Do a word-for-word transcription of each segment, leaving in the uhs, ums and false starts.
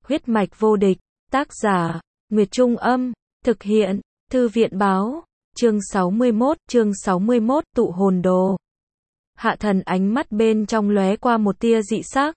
Huyết mạch vô địch, tác giả, Nguyệt Trung Âm, thực hiện, Thư viện báo, chương sáu mươi mốt, chương sáu mươi mốt, tụ hồn đồ. Hạ Thần ánh mắt bên trong lóe qua một tia dị sắc.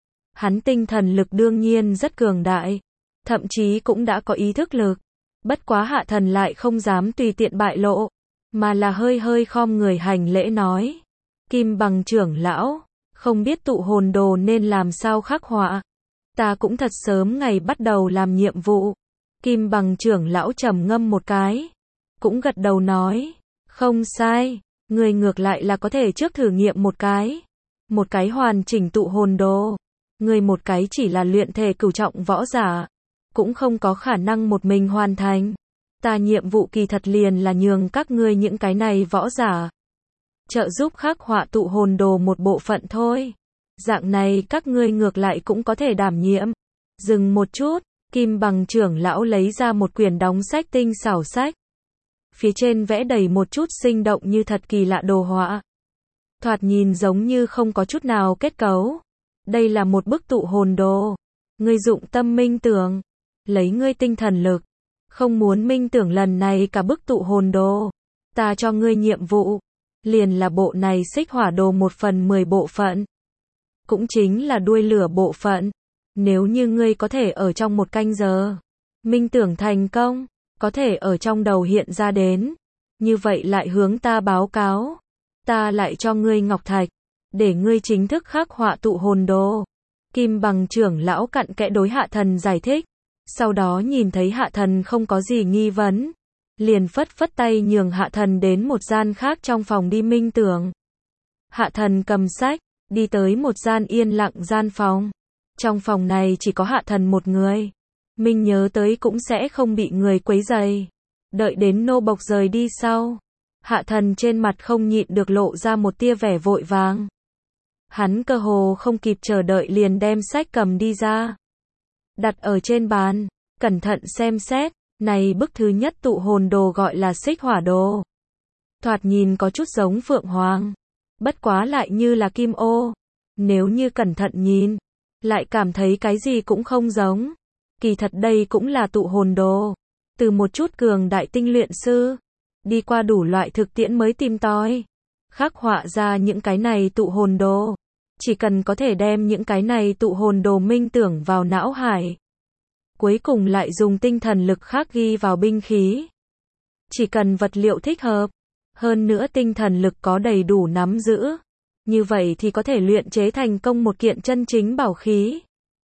Hắn tinh thần lực đương nhiên rất cường đại, thậm chí cũng đã có ý thức lực. Bất quá Hạ Thần lại không dám tùy tiện bại lộ, mà là hơi hơi khom người hành lễ nói. Kim Bằng trưởng lão, không biết tụ hồn đồ nên làm sao khắc họa. Ta cũng thật sớm ngày bắt đầu làm nhiệm vụ. Kim Bằng trưởng lão trầm ngâm một cái, cũng gật đầu nói, không sai, người ngược lại là có thể trước thử nghiệm một cái. Một cái hoàn chỉnh tụ hồn đồ, người một cái chỉ là luyện thể cửu trọng võ giả, cũng không có khả năng một mình hoàn thành. Ta nhiệm vụ kỳ thật liền là nhường các ngươi những cái này võ giả trợ giúp khắc họa tụ hồn đồ một bộ phận thôi. Dạng này các ngươi ngược lại cũng có thể đảm nhiệm. Dừng một chút, Kim Bằng trưởng lão lấy ra một quyển đóng sách tinh xảo sách. Phía trên vẽ đầy một chút sinh động như thật kỳ lạ đồ họa. Thoạt nhìn giống như không có chút nào kết cấu. Đây là một bức tụ hồn đồ. Ngươi dụng tâm minh tưởng, lấy ngươi tinh thần lực, không muốn minh tưởng lần này cả bức tụ hồn đồ. Ta cho ngươi nhiệm vụ, liền là bộ này xích hỏa đồ một phần mười bộ phận. Cũng chính là đuôi lửa bộ phận. Nếu như ngươi có thể ở trong một canh giờ minh tưởng thành công, có thể ở trong đầu hiện ra đến, như vậy lại hướng ta báo cáo, ta lại cho ngươi ngọc thạch, để ngươi chính thức khắc họa tụ hồn đồ. Kim Bằng trưởng lão cặn kẽ đối Hạ Thần giải thích, sau đó nhìn thấy Hạ Thần không có gì nghi vấn, liền phất phất tay nhường Hạ Thần đến một gian khác trong phòng đi minh tưởng. Hạ Thần cầm sách, đi tới một gian yên lặng gian phòng. Trong phòng này chỉ có Hạ Thần một người. Minh nhớ tới cũng sẽ không bị người quấy rầy. Đợi đến nô bộc rời đi sau, Hạ Thần trên mặt không nhịn được lộ ra một tia vẻ vội vàng. Hắn cơ hồ không kịp chờ đợi liền đem sách cầm đi ra, đặt ở trên bàn, cẩn thận xem xét. Này bức thứ nhất tụ hồn đồ gọi là xích hỏa đồ. Thoạt nhìn có chút giống phượng hoàng, bất quá lại như là kim ô. Nếu như cẩn thận nhìn, lại cảm thấy cái gì cũng không giống. Kỳ thật đây cũng là tụ hồn đồ. Từ một chút cường đại tinh luyện sư, đi qua đủ loại thực tiễn mới tìm tòi, khắc họa ra những cái này tụ hồn đồ. Chỉ cần có thể đem những cái này tụ hồn đồ minh tưởng vào não hải, cuối cùng lại dùng tinh thần lực khắc ghi vào binh khí. Chỉ cần vật liệu thích hợp, hơn nữa tinh thần lực có đầy đủ nắm giữ, như vậy thì có thể luyện chế thành công một kiện chân chính bảo khí.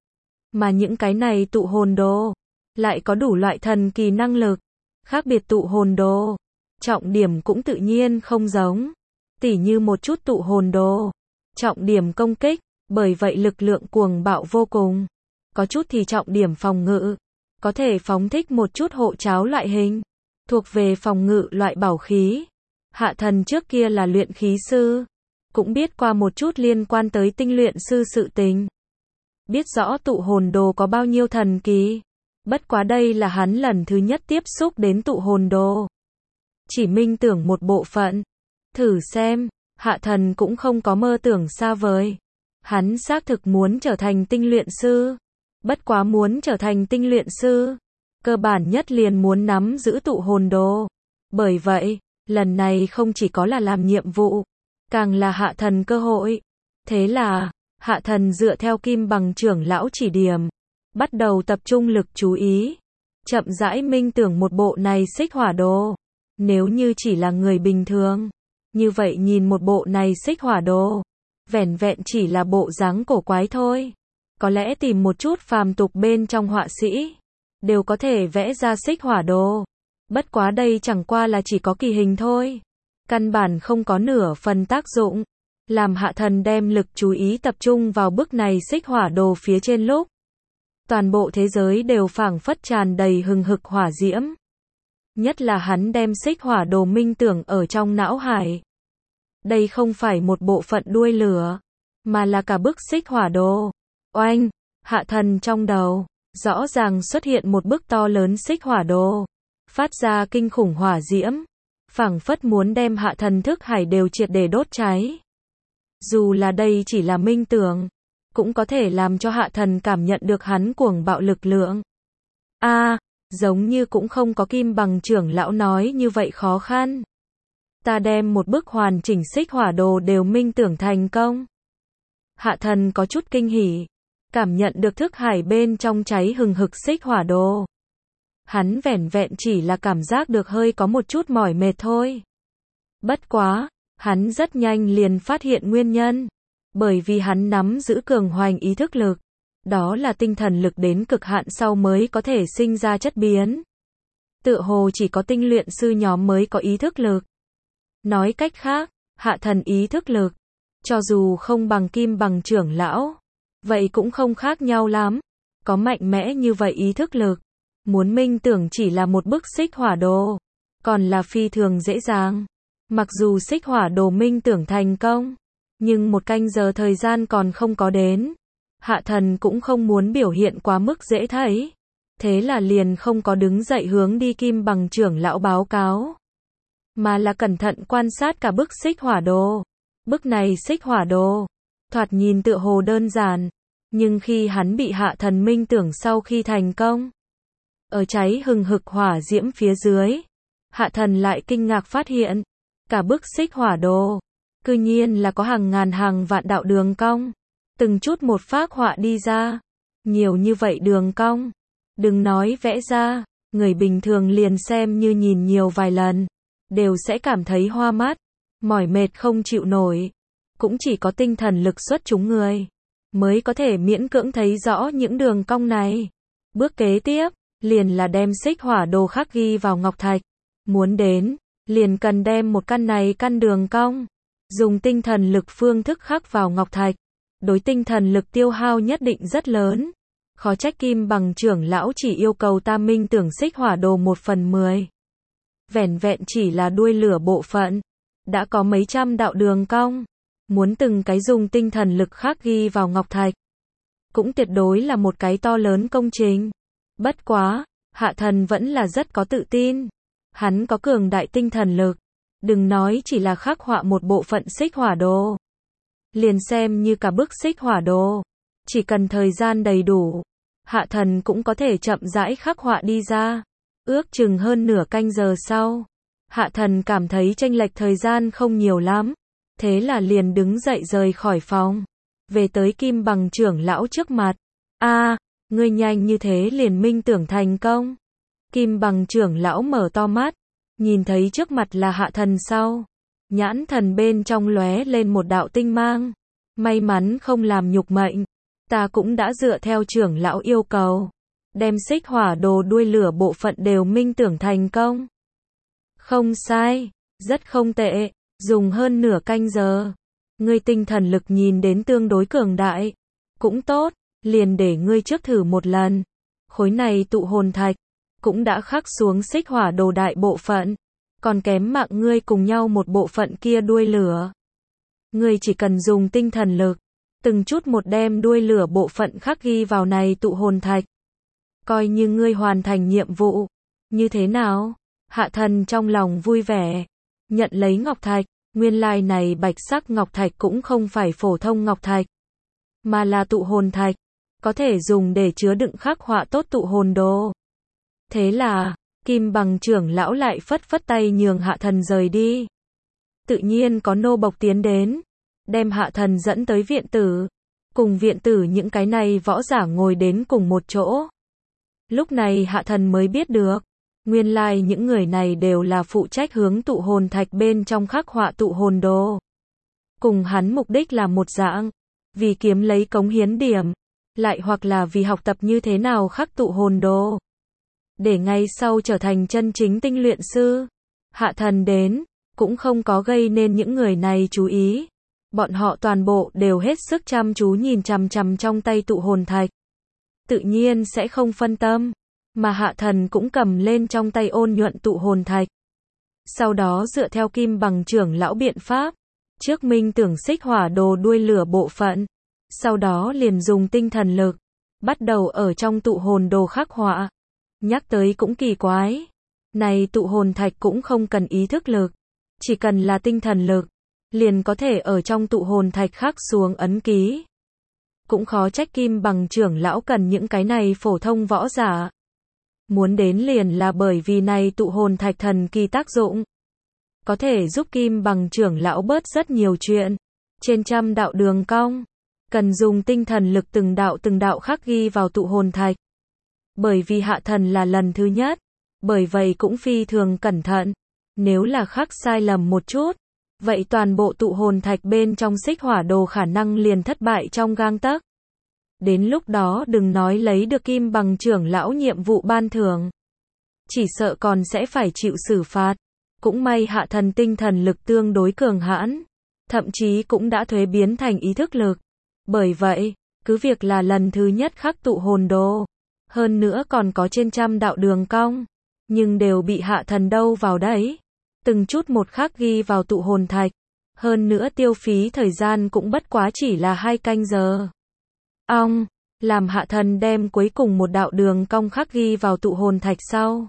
Mà những cái này tụ hồn đồ lại có đủ loại thần kỳ năng lực. Khác biệt tụ hồn đồ, trọng điểm cũng tự nhiên không giống. Tỉ như một chút tụ hồn đồ, trọng điểm công kích, bởi vậy lực lượng cuồng bạo vô cùng. Có chút thì trọng điểm phòng ngự, có thể phóng thích một chút hộ tráo loại hình, thuộc về phòng ngự loại bảo khí. Hạ Thần trước kia là luyện khí sư, cũng biết qua một chút liên quan tới tinh luyện sư sự tình. Biết rõ tụ hồn đồ có bao nhiêu thần kỳ. Bất quá đây là hắn lần thứ nhất tiếp xúc đến tụ hồn đồ. Chỉ minh tưởng một bộ phận. Thử xem, Hạ Thần cũng không có mơ tưởng xa vời. Hắn xác thực muốn trở thành tinh luyện sư. Bất quá muốn trở thành tinh luyện sư, cơ bản nhất liền muốn nắm giữ tụ hồn đồ. Bởi vậy, lần này không chỉ có là làm nhiệm vụ, càng là Hạ Thần cơ hội. Thế là, Hạ Thần dựa theo Kim Bằng trưởng lão chỉ điểm, bắt đầu tập trung lực chú ý, chậm rãi minh tưởng một bộ này xích hỏa đồ. Nếu như chỉ là người bình thường, như vậy nhìn một bộ này xích hỏa đồ, vẻn vẹn chỉ là bộ dáng cổ quái thôi. Có lẽ tìm một chút phàm tục bên trong họa sĩ, đều có thể vẽ ra xích hỏa đồ. Bất quá đây chẳng qua là chỉ có kỳ hình thôi, căn bản không có nửa phần tác dụng. Làm Hạ Thần đem lực chú ý tập trung vào bức này xích hỏa đồ phía trên lúc, toàn bộ thế giới đều phảng phất tràn đầy hừng hực hỏa diễm. Nhất là hắn đem xích hỏa đồ minh tưởng ở trong não hải. Đây không phải một bộ phận đuôi lửa, mà là cả bức xích hỏa đồ. Oanh, Hạ Thần trong đầu, rõ ràng xuất hiện một bức to lớn xích hỏa đồ, phát ra kinh khủng hỏa diễm, phảng phất muốn đem Hạ Thần thức hải đều triệt để đốt cháy. Dù là đây chỉ là minh tưởng, cũng có thể làm cho Hạ Thần cảm nhận được hắn cuồng bạo lực lượng. A, à, giống như cũng không có Kim Bằng trưởng lão nói như vậy khó khăn. Ta đem một bức hoàn chỉnh xích hỏa đồ đều minh tưởng thành công. Hạ Thần có chút kinh hỉ, cảm nhận được thức hải bên trong cháy hừng hực xích hỏa đồ. Hắn vẻn vẹn chỉ là cảm giác được hơi có một chút mỏi mệt thôi. Bất quá, hắn rất nhanh liền phát hiện nguyên nhân. Bởi vì hắn nắm giữ cường hoành ý thức lực. Đó là tinh thần lực đến cực hạn sau mới có thể sinh ra chất biến. Tựa hồ chỉ có tinh luyện sư nhóm mới có ý thức lực. Nói cách khác, Hạ Thần ý thức lực, cho dù không bằng Kim Bằng trưởng lão, vậy cũng không khác nhau lắm. Có mạnh mẽ như vậy ý thức lực, muốn minh tưởng chỉ là một bức xích hỏa đồ, còn là phi thường dễ dàng. Mặc dù xích hỏa đồ minh tưởng thành công, nhưng một canh giờ thời gian còn không có đến. Hạ Thần cũng không muốn biểu hiện quá mức dễ thấy. Thế là liền không có đứng dậy hướng đi Kim Bằng trưởng lão báo cáo. Mà là cẩn thận quan sát cả bức xích hỏa đồ. Bức này xích hỏa đồ, thoạt nhìn tựa hồ đơn giản. Nhưng khi hắn bị Hạ Thần minh tưởng sau khi thành công, ở cháy hừng hực hỏa diễm phía dưới, Hạ Thần lại kinh ngạc phát hiện, cả bức xích hỏa đồ, cư nhiên là có hàng ngàn hàng vạn đạo đường cong. Từng chút một phác họa đi ra. Nhiều như vậy đường cong. Đừng nói vẽ ra, người bình thường liền xem như nhìn nhiều vài lần, đều sẽ cảm thấy hoa mắt, mỏi mệt không chịu nổi. Cũng chỉ có tinh thần lực xuất chúng người, mới có thể miễn cưỡng thấy rõ những đường cong này. Bước kế tiếp, liền là đem xích hỏa đồ khắc ghi vào ngọc thạch. Muốn đến, liền cần đem một căn này căn đường cong, dùng tinh thần lực phương thức khắc vào ngọc thạch. Đối tinh thần lực tiêu hao nhất định rất lớn. Khó trách Kim Bằng trưởng lão chỉ yêu cầu ta minh tưởng xích hỏa đồ một phần mười. Vẻn vẹn chỉ là đuôi lửa bộ phận, đã có mấy trăm đạo đường cong. Muốn từng cái dùng tinh thần lực khắc ghi vào ngọc thạch, cũng tuyệt đối là một cái to lớn công trình. Bất quá, Hạ Thần vẫn là rất có tự tin. Hắn có cường đại tinh thần lực. Đừng nói chỉ là khắc họa một bộ phận xích hỏa đồ, liền xem như cả bức xích hỏa đồ, chỉ cần thời gian đầy đủ, Hạ Thần cũng có thể chậm rãi khắc họa đi ra. Ước chừng hơn nửa canh giờ sau, Hạ Thần cảm thấy chênh lệch thời gian không nhiều lắm, thế là liền đứng dậy rời khỏi phòng, về tới Kim Bằng trưởng lão trước mặt. A, à, ngươi nhanh như thế liền minh tưởng thành công. Kim Bằng trưởng lão mở to mắt, nhìn thấy trước mặt là Hạ Thần sau, nhãn thần bên trong lóe lên một đạo tinh mang. May mắn không làm nhục mệnh. Ta cũng đã dựa theo trưởng lão yêu cầu, đem xích hỏa đồ đuôi lửa bộ phận đều minh tưởng thành công. Không sai, rất không tệ, dùng hơn nửa canh giờ. Ngươi tinh thần lực nhìn đến tương đối cường đại. Cũng tốt, liền để ngươi trước thử một lần. Khối này tụ hồn thạch, cũng đã khắc xuống xích hỏa đồ đại bộ phận. Còn kém mạng ngươi cùng nhau một bộ phận kia đuôi lửa. Ngươi chỉ cần dùng tinh thần lực, từng chút một đem đuôi lửa bộ phận khắc ghi vào này tụ hồn thạch. Coi như ngươi hoàn thành nhiệm vụ. Như thế nào? Hạ Thần trong lòng vui vẻ, nhận lấy ngọc thạch. Nguyên lai này bạch sắc ngọc thạch cũng không phải phổ thông ngọc thạch, mà là tụ hồn thạch, có thể dùng để chứa đựng khắc họa tốt tụ hồn đồ. Thế là, Kim Bằng trưởng lão lại phất phất tay nhường Hạ Thần rời đi. Tự nhiên có nô bộc tiến đến, đem Hạ Thần dẫn tới viện tử, cùng viện tử những cái này võ giả ngồi đến cùng một chỗ. Lúc này Hạ Thần mới biết được, nguyên lai những người này đều là phụ trách hướng tụ hồn thạch bên trong khắc họa tụ hồn đồ. Cùng hắn mục đích là một dạng, vì kiếm lấy cống hiến điểm, lại hoặc là vì học tập như thế nào khắc tụ hồn đồ, để ngay sau trở thành chân chính tinh luyện sư. Hạ Thần đến, cũng không có gây nên những người này chú ý. Bọn họ toàn bộ đều hết sức chăm chú nhìn chằm chằm trong tay tụ hồn thạch. Tự nhiên sẽ không phân tâm, mà Hạ Thần cũng cầm lên trong tay ôn nhuận tụ hồn thạch. Sau đó dựa theo Kim Bằng trưởng lão biện pháp, trước minh tưởng xích hỏa đồ đuôi lửa bộ phận, sau đó liền dùng tinh thần lực, bắt đầu ở trong tụ hồn đồ khắc họa. Nhắc tới cũng kỳ quái, này tụ hồn thạch cũng không cần ý thức lực, chỉ cần là tinh thần lực, liền có thể ở trong tụ hồn thạch khắc xuống ấn ký. cũng khó trách Kim Bằng trưởng lão cần những cái này phổ thông võ giả. Muốn đến liền là bởi vì này tụ hồn thạch thần kỳ tác dụng. Có thể giúp Kim Bằng trưởng lão bớt rất nhiều chuyện. Trên trăm đạo đường cong, cần dùng tinh thần lực từng đạo từng đạo khắc ghi vào tụ hồn thạch. Bởi vì hạ thần là lần thứ nhất, bởi vậy cũng phi thường cẩn thận. Nếu là khắc sai lầm một chút, vậy toàn bộ tụ hồn thạch bên trong xích hỏa đồ khả năng liền thất bại trong gang tấc. Đến lúc đó đừng nói lấy được Kim Bằng trưởng lão nhiệm vụ ban thưởng, chỉ sợ còn sẽ phải chịu xử phạt. Cũng may hạ thần tinh thần lực tương đối cường hãn, thậm chí cũng đã thuế biến thành ý thức lực. Bởi vậy, cứ việc là lần thứ nhất khắc tụ hồn đồ, hơn nữa còn có trên trăm đạo đường cong, nhưng đều bị hạ thần đâu vào đấy. Từng chút một khắc ghi vào tụ hồn thạch, hơn nữa tiêu phí thời gian cũng bất quá chỉ là hai canh giờ. Ong, làm hạ thần đem cuối cùng một đạo đường cong khắc ghi vào tụ hồn thạch sau.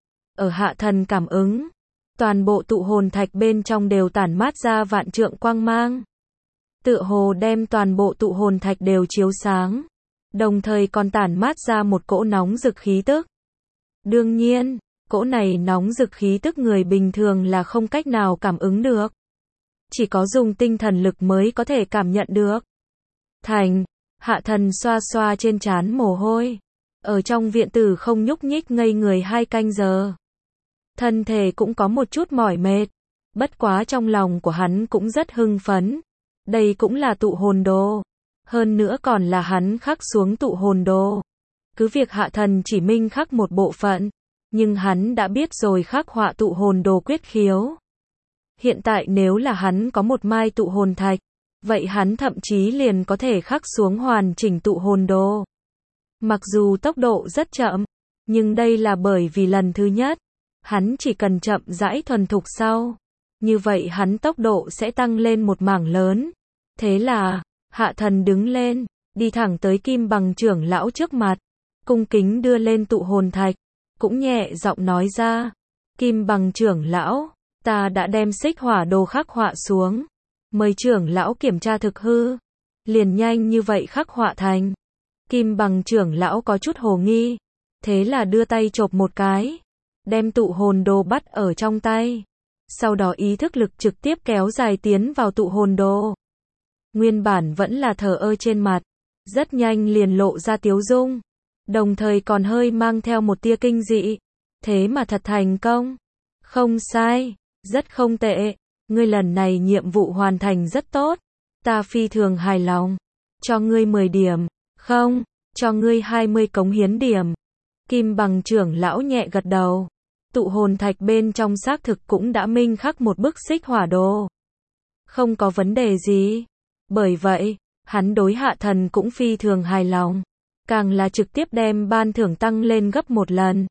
Ở hạ thần cảm ứng, toàn bộ tụ hồn thạch bên trong đều tản mát ra vạn trượng quang mang. Tựa hồ đem toàn bộ tụ hồn thạch đều chiếu sáng, đồng thời còn tản mát ra một cỗ nóng rực khí tức. Đương nhiên, cỗ này nóng rực khí tức người bình thường là không cách nào cảm ứng được. Chỉ có dùng tinh thần lực mới có thể cảm nhận được. Thành, hạ thần xoa xoa trên trán mồ hôi. Ở trong viện tử không nhúc nhích ngây người hai canh giờ. Thân thể cũng có một chút mỏi mệt. Bất quá trong lòng của hắn cũng rất hưng phấn. Đây cũng là tụ hồn đồ. Hơn nữa còn là hắn khắc xuống tụ hồn đồ. Cứ việc hạ thần chỉ minh khắc một bộ phận, nhưng hắn đã biết rồi khắc họa tụ hồn đồ quyết khiếu. Hiện tại nếu là hắn có một mai tụ hồn thạch, vậy hắn thậm chí liền có thể khắc xuống hoàn chỉnh tụ hồn đồ. Mặc dù tốc độ rất chậm, nhưng đây là bởi vì lần thứ nhất, hắn chỉ cần chậm rãi thuần thục sau. Như vậy hắn tốc độ sẽ tăng lên một mảng lớn. Thế là, hạ thần đứng lên, đi thẳng tới Kim Bằng trưởng lão trước mặt, cung kính đưa lên tụ hồn thạch, cũng nhẹ giọng nói ra, Kim Bằng trưởng lão, ta đã đem xích hỏa đồ khắc họa xuống, mời trưởng lão kiểm tra thực hư. Liền nhanh như vậy khắc họa thành. Kim Bằng trưởng lão có chút hồ nghi, thế là đưa tay chộp một cái, đem tụ hồn đồ bắt ở trong tay. Sau đó ý thức lực trực tiếp kéo dài tiến vào tụ hồn đồ. Nguyên bản vẫn là thờ ơ trên mặt, rất nhanh liền lộ ra tiếu dung, đồng thời còn hơi mang theo một tia kinh dị. Thế mà thật thành công. Không sai, rất không tệ, ngươi lần này nhiệm vụ hoàn thành rất tốt, ta phi thường hài lòng, cho ngươi mười điểm, không, cho ngươi hai mươi cống hiến điểm. Kim Bằng trưởng lão nhẹ gật đầu. Tụ hồn thạch bên trong xác thực cũng đã minh khắc một bức xích hỏa đồ. Không có vấn đề gì. Bởi vậy, hắn đối hạ thần cũng phi thường hài lòng. Càng là trực tiếp đem ban thưởng tăng lên gấp một lần.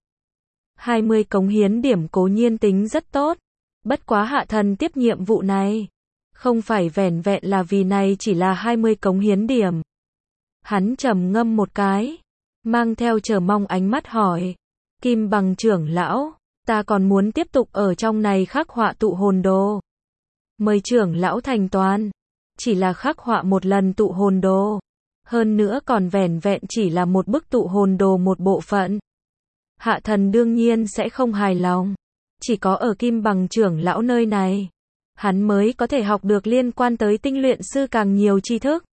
hai mươi cống hiến điểm cố nhiên tính rất tốt. Bất quá hạ thần tiếp nhiệm vụ này. Không phải vẻn vẹn là vì này chỉ là hai mươi cống hiến điểm. Hắn trầm ngâm một cái. Mang theo chờ mong ánh mắt hỏi. Kim Bằng trưởng lão, ta còn muốn tiếp tục ở trong này khắc họa tụ hồn đồ. Mời trưởng lão thành toàn. Chỉ là khắc họa một lần tụ hồn đồ. Hơn nữa còn vẻn vẹn chỉ là một bức tụ hồn đồ một bộ phận. Hạ thần đương nhiên sẽ không hài lòng. Chỉ có ở Kim Bằng trưởng lão nơi này, hắn mới có thể học được liên quan tới tinh luyện sư càng nhiều tri thức.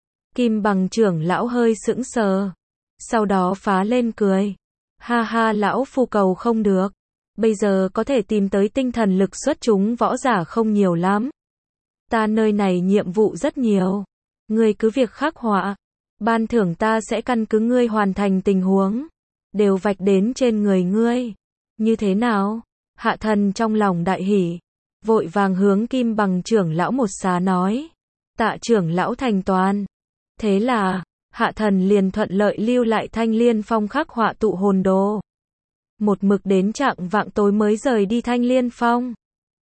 Kim Bằng trưởng lão hơi sững sờ. Sau đó phá lên cười. Ha ha, lão phu cầu không được. Bây giờ có thể tìm tới tinh thần lực xuất chúng võ giả không nhiều lắm. Ta nơi này nhiệm vụ rất nhiều. Ngươi cứ việc khắc họa. Ban thưởng ta sẽ căn cứ ngươi hoàn thành tình huống. Đều vạch đến trên người ngươi. Như thế nào? Hạ thần trong lòng đại hỉ. Vội vàng hướng Kim Bằng trưởng lão một xá nói. Tạ trưởng lão thành toàn. Thế là, hạ thần liền thuận lợi lưu lại Thanh Liên Phong khắc họa tụ hồn đồ. Một mực đến trạng vạng tối mới rời đi Thanh Liên Phong.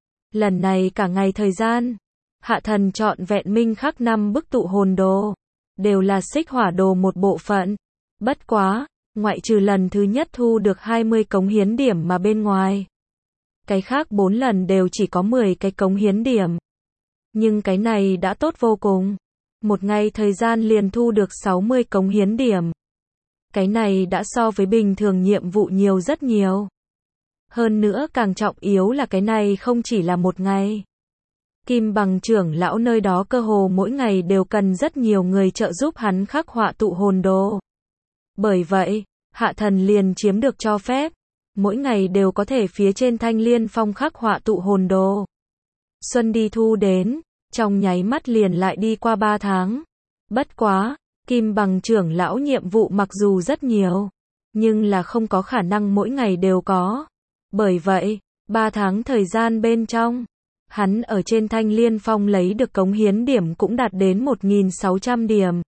Lần này cả ngày thời gian, hạ thần chọn vẹn minh khắc năm bức tụ hồn đồ. Đều là xích hỏa đồ một bộ phận. Bất quá, ngoại trừ lần thứ nhất thu được hai mươi cống hiến điểm mà bên ngoài. Cái khác bốn lần đều chỉ có mười cái cống hiến điểm. Nhưng cái này đã tốt vô cùng. một ngày thời gian liền thu được sáu mươi cống hiến điểm. Cái này đã so với bình thường nhiệm vụ nhiều rất nhiều. Hơn nữa càng trọng yếu là cái này không chỉ là một ngày. Kim Bằng trưởng lão nơi đó cơ hồ mỗi ngày đều cần rất nhiều người trợ giúp hắn khắc họa tụ hồn đồ. Bởi vậy, Hạ Thần liền chiếm được cho phép, mỗi ngày đều có thể phía trên Thanh Liên Phong khắc họa tụ hồn đồ. Xuân đi thu đến, trong nháy mắt liền lại đi qua ba tháng. Bất quá, Kim Bằng trưởng lão nhiệm vụ mặc dù rất nhiều, nhưng là không có khả năng mỗi ngày đều có. Bởi vậy, ba tháng thời gian bên trong, hắn ở trên Thanh Liên Phong lấy được cống hiến điểm cũng đạt đến một nghìn sáu trăm điểm.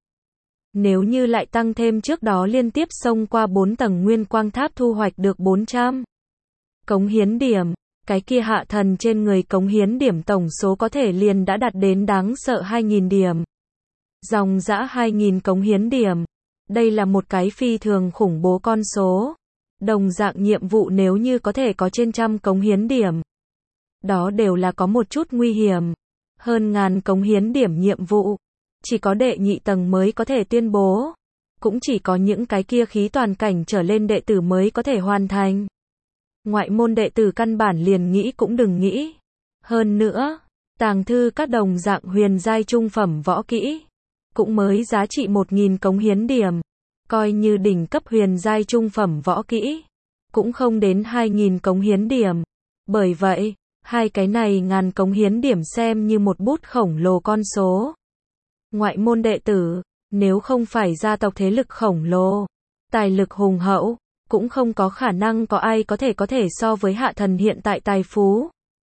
Nếu như lại tăng thêm trước đó liên tiếp xông qua bốn tầng nguyên quang tháp thu hoạch được bốn trăm cống hiến điểm, cái kia Hạ Thần trên người cống hiến điểm tổng số có thể liền đã đạt đến đáng sợ hai nghìn điểm. Dòng dã hai nghìn cống hiến điểm. Đây là một cái phi thường khủng bố con số. Đồng dạng nhiệm vụ nếu như có thể có trên trăm cống hiến điểm, đó đều là có một chút nguy hiểm. Hơn ngàn cống hiến điểm nhiệm vụ, chỉ có đệ nhị tầng mới có thể tuyên bố. Cũng chỉ có những cái kia khí toàn cảnh trở lên đệ tử mới có thể hoàn thành. Ngoại môn đệ tử căn bản liền nghĩ cũng đừng nghĩ. Hơn nữa, tàng thư các đồng dạng huyền giai trung phẩm võ kỹ, cũng mới giá trị một nghìn cống hiến điểm. Coi như đỉnh cấp huyền giai trung phẩm võ kỹ, cũng không đến hai nghìn cống hiến điểm. Bởi vậy, hai cái này ngàn cống hiến điểm xem như một bút khổng lồ con số. Ngoại môn đệ tử, nếu không phải gia tộc thế lực khổng lồ, tài lực hùng hậu, cũng không có khả năng có ai có thể có thể so với Hạ Thần hiện tại tài phú.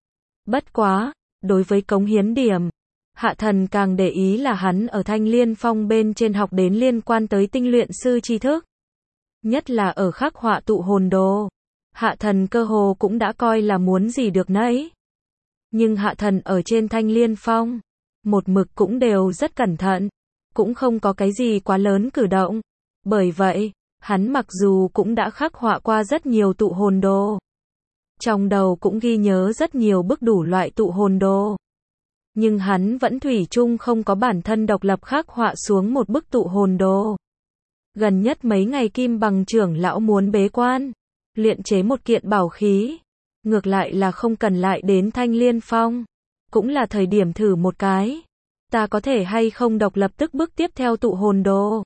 Bất quá, đối với cống hiến điểm, Hạ Thần càng để ý là hắn ở Thanh Liên Phong bên trên học đến liên quan tới tinh luyện sư tri thức. Nhất là ở khắc họa tụ hồn đồ. Hạ Thần cơ hồ cũng đã coi là muốn gì được nấy. Nhưng Hạ Thần ở trên Thanh Liên Phong, một mực cũng đều rất cẩn thận, cũng không có cái gì quá lớn cử động. Bởi vậy, hắn mặc dù cũng đã khắc họa qua rất nhiều tụ hồn đồ, trong đầu cũng ghi nhớ rất nhiều bức đủ loại tụ hồn đồ. Nhưng hắn vẫn thủy chung không có bản thân độc lập khắc họa xuống một bức tụ hồn đồ. Gần nhất mấy ngày Kim Bằng trưởng lão muốn bế quan, luyện chế một kiện bảo khí. Ngược lại là không cần lại đến Thanh Liên Phong. Cũng là thời điểm thử một cái. Ta có thể hay không độc lập tức bước tiếp theo tụ hồn đồ.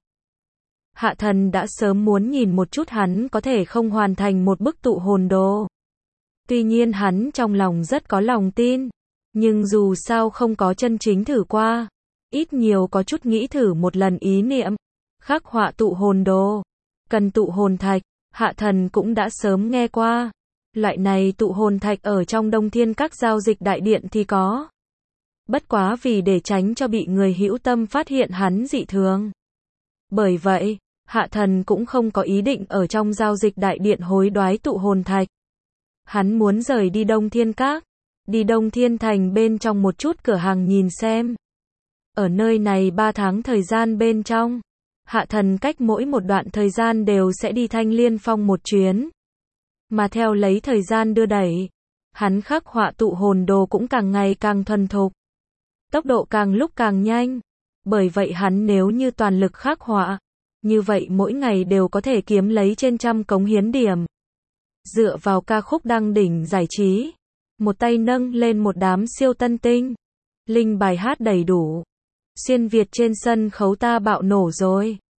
Hạ Thần đã sớm muốn nhìn một chút hắn có thể không hoàn thành một bức tụ hồn đồ. Tuy nhiên hắn trong lòng rất có lòng tin. Nhưng dù sao không có chân chính thử qua. Ít nhiều có chút nghĩ thử một lần ý niệm. Khắc họa tụ hồn đồ. Cần tụ hồn thạch. Hạ Thần cũng đã sớm nghe qua. Loại này tụ hồn thạch ở trong Đông Thiên các giao dịch đại điện thì có. Bất quá vì để tránh cho bị người hữu tâm phát hiện hắn dị thường. Bởi vậy, Hạ Thần cũng không có ý định ở trong giao dịch đại điện hối đoái tụ hồn thạch. Hắn muốn rời đi Đông Thiên các, đi Đông Thiên thành bên trong một chút cửa hàng nhìn xem. Ở nơi này ba tháng thời gian bên trong, Hạ Thần cách mỗi một đoạn thời gian đều sẽ đi Thanh Liên Phong một chuyến. Mà theo lấy thời gian đưa đẩy, hắn khắc họa tụ hồn đồ cũng càng ngày càng thuần thục. Tốc độ càng lúc càng nhanh. Bởi vậy hắn nếu như toàn lực khắc họa, như vậy mỗi ngày đều có thể kiếm lấy trên trăm cống hiến điểm. Dựa vào ca khúc đăng đỉnh giải trí, một tay nâng lên một đám siêu tân tinh. Linh bài hát đầy đủ. Xuyên Việt trên sân khấu ta bạo nổ rồi.